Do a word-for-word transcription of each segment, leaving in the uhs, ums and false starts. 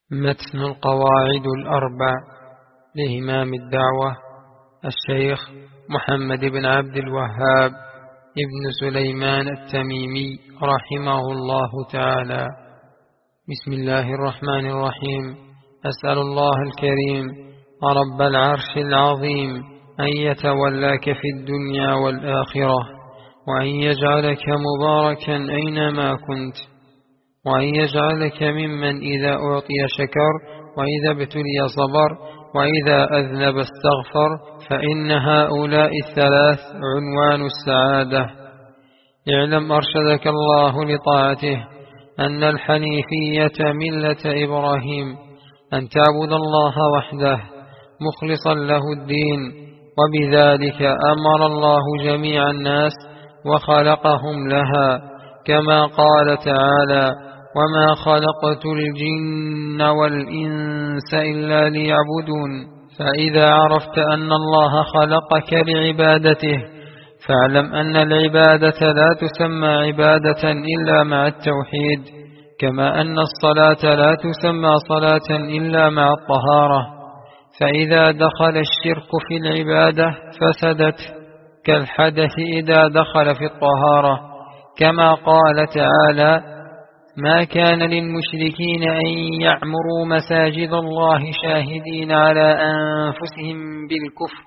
متن القواعد الأربع لإمام الدعوة الشيخ محمد بن عبد الوهاب ابن سليمان التميمي رحمه الله تعالى. بسم الله الرحمن الرحيم. أسأل الله الكريم رب العرش العظيم أن يتولاك في الدنيا والآخرة، وأن يجعلك مباركا أينما كنت، وأن يجعلك ممن إذا أعطي شكر، وإذا ابتلي صبر، وإذا أذنب استغفر، فإن هؤلاء الثلاث عنوان السعادة. اعلم أرشدك الله لطاعته أن الحنيفية ملة إبراهيم، أن تعبد الله وحده مخلصا له الدين، وبذلك أمر الله جميع الناس وخلقهم لها، كما قال تعالى: وما خلقت الجن والإنس إلا ليعبدون. فإذا عرفت أن الله خلقك لعبادته، فاعلم أن العبادة لا تسمى عبادة إلا مع التوحيد، كما أن الصلاة لا تسمى صلاة إلا مع الطهارة. فإذا دخل الشرك في العبادة فسدت، كالحدث إذا دخل في الطهارة، كما قال تعالى: ما كان للمشركين أن يعمروا مساجد الله شاهدين على أنفسهم بالكفر،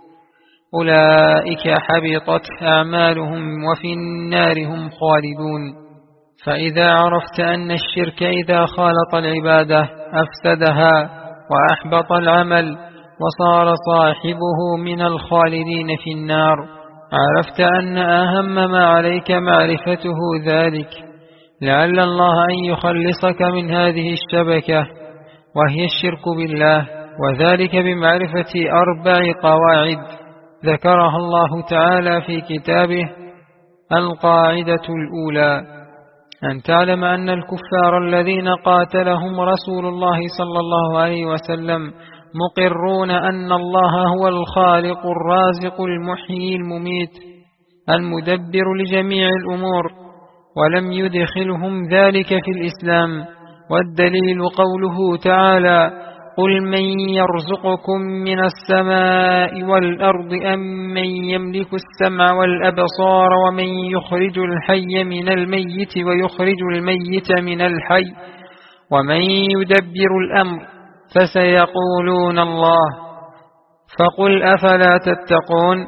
أولئك حبطت أعمالهم وفي النار هم خالدون. فإذا عرفت أن الشرك إذا خالط العبادة أفسدها وأحبط العمل وصار صاحبه من الخالدين في النار، عرفت أن أهم ما عليك معرفته ذلك، لعل الله أن يخلصك من هذه الشبكة وهي الشرك بالله، وذلك بمعرفة أربع قواعد ذكرها الله تعالى في كتابه. القاعدة الأولى: أن تعلم أن الكفار الذين قاتلهم رسول الله صلى الله عليه وسلم مقرون أن الله هو الخالق الرازق المحيي المميت المدبر لجميع الأمور، ولم يدخلهم ذلك في الإسلام. والدليل قوله تعالى: قل من يرزقكم من السماء والأرض أم من يملك السمع والأبصار ومن يخرج الحي من الميت ويخرج الميت من الحي ومن يدبر الأمر، فسيقولون الله، فقل أفلا تتقون.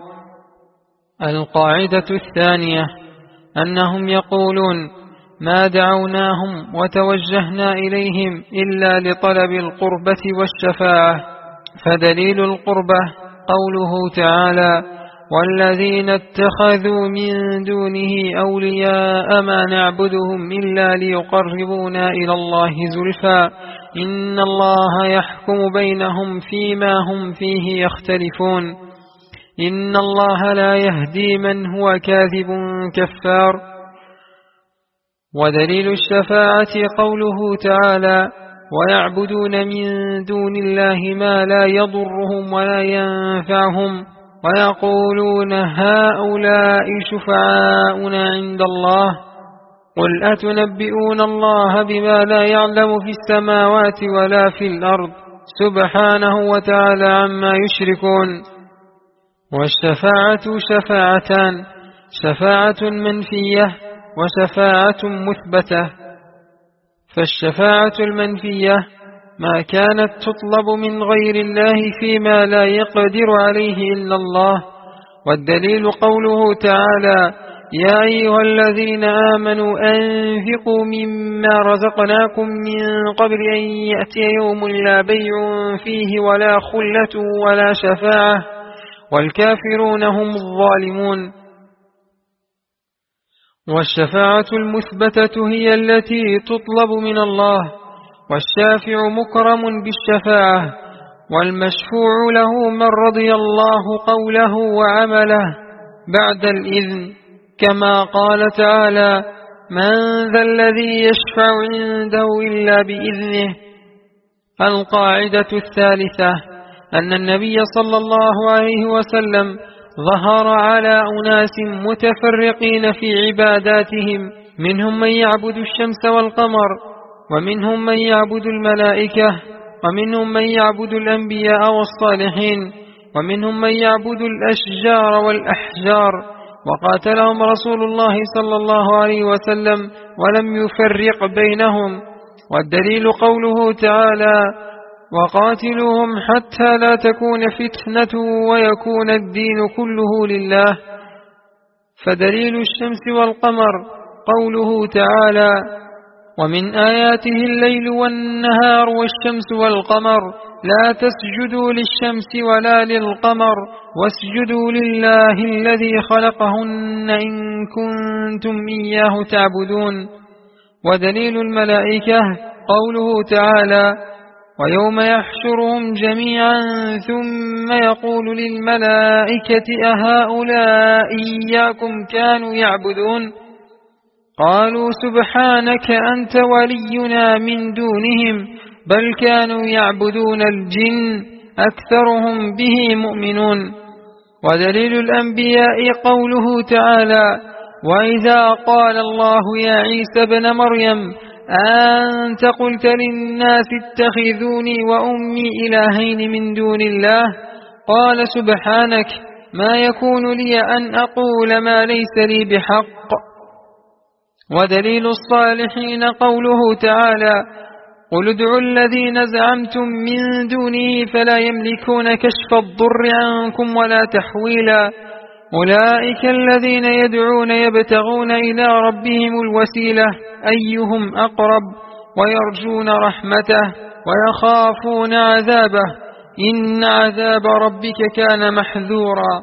القاعدة الثانية: أنهم يقولون ما دعوناهم وتوجهنا إليهم إلا لطلب القربة والشفاعة. فدليل القربة قوله تعالى: والذين اتخذوا من دونه أولياء ما نعبدهم إلا ليقربونا إلى الله زلفى إن الله يحكم بينهم فيما هم فيه يختلفون إن الله لا يهدي من هو كاذب كفار. ودليل الشفاعة قوله تعالى: ويعبدون من دون الله ما لا يضرهم ولا ينفعهم ويقولون هؤلاء شفعاؤنا عند الله، قل أتنبئون الله بما لا يعلم في السماوات ولا في الأرض سبحانه وتعالى عما يشركون. والشفاعة شفاعتان: شفاعة منفية وشفاعة مثبتة. فالشفاعة المنفية ما كانت تطلب من غير الله فيما لا يقدر عليه إلا الله. والدليل قوله تعالى: يا أيها الذين آمنوا أنفقوا مما رزقناكم من قبل أن يأتي يوم لا بيع فيه ولا خلة ولا شفاعة والكافرون هم الظالمون. والشفاعة المثبتة هي التي تطلب من الله، والشافع مكرم بالشفاعة، والمشفوع له من رضي الله قوله وعمله بعد الإذن، كما قال تعالى: من ذا الذي يشفع عنده إلا بإذنه. القاعدة الثالثة: أن النبي صلى الله عليه وسلم ظهر على أناس متفرقين في عباداتهم، منهم من يعبد الشمس والقمر، ومنهم من يعبد الملائكة، ومنهم من يعبد الأنبياء والصالحين، ومنهم من يعبد الأشجار والأحجار، وقاتلهم رسول الله صلى الله عليه وسلم ولم يفرق بينهم. والدليل قوله تعالى: وقاتلوهم حتى لا تكون فتنة ويكون الدين كله لله. فدليل الشمس والقمر قوله تعالى: ومن آياته الليل والنهار والشمس والقمر لا تسجدوا للشمس ولا للقمر واسجدوا لله الذي خلقهن إن كنتم إياه تعبدون. ودليل الملائكة قوله تعالى: ويوم يحشرهم جميعا ثم يقول للملائكة أهؤلاء إياكم كانوا يعبدون؟ قالوا سبحانك أنت ولينا من دونهم بل كانوا يعبدون الجن أكثرهم به مؤمنون. ودليل الأنبياء قوله تعالى: وإذا قال الله يا عيسى ابن مريم أنت قلت للناس اتخذوني وأمي إلهين من دون الله قال سبحانك ما يكون لي أن أقول ما ليس لي بحق. ودليل الصالحين قوله تعالى: قل ادعوا الذين زعمتم من دونه فلا يملكون كشف الضر عنكم ولا تحويلا أولئك الذين يدعون يبتغون إلى ربهم الوسيلة أيهم أقرب ويرجون رحمته ويخافون عذابه إن عذاب ربك كان محذورا.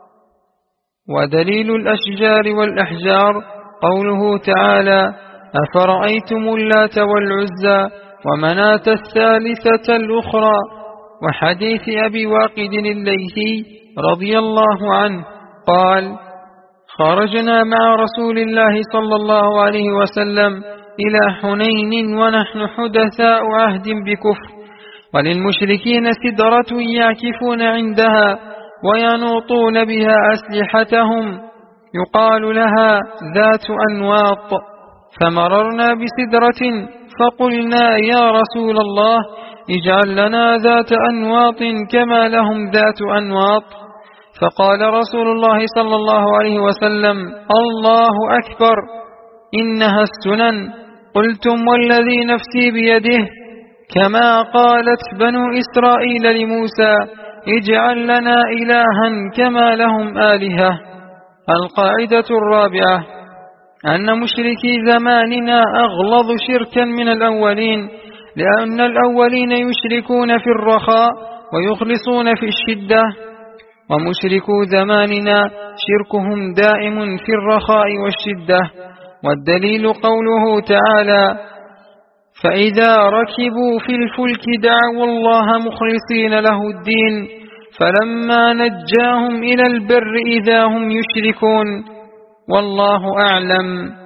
ودليل الأشجار والأحجار قوله تعالى: أفرأيتم اللات والعزى ومناة الثالثة الأخرى. وحديث أبي واقد الليثي رضي الله عنه قال: خرجنا مع رسول الله صلى الله عليه وسلم إلى حنين ونحن حدثاء عهد بكفر، وللمشركين سدرة يعكفون عندها وينوطون بها أسلحتهم يقال لها ذات أنواط، فمررنا بسدرة فقلنا يا رسول الله اجعل لنا ذات أنواط كما لهم ذات أنواط. فقال رسول الله صلى الله عليه وسلم: الله أكبر إنها السنن. قلتم والذي نفسي بيده كما قالت بنو إسرائيل لموسى اجعل لنا إلها كما لهم آلهة. القاعدة الرابعة أن مشركي زماننا أغلظ شركا من الأولين، لأن الأولين يشركون في الرخاء ويخلصون في الشدة، ومشركو زماننا شركهم دائم في الرخاء والشدة. والدليل قوله تعالى: فإذا ركبوا في الفلك دعوا الله مخلصين له الدين فلما نجاهم إلى البر إذا هم يشركون. والله أعلم.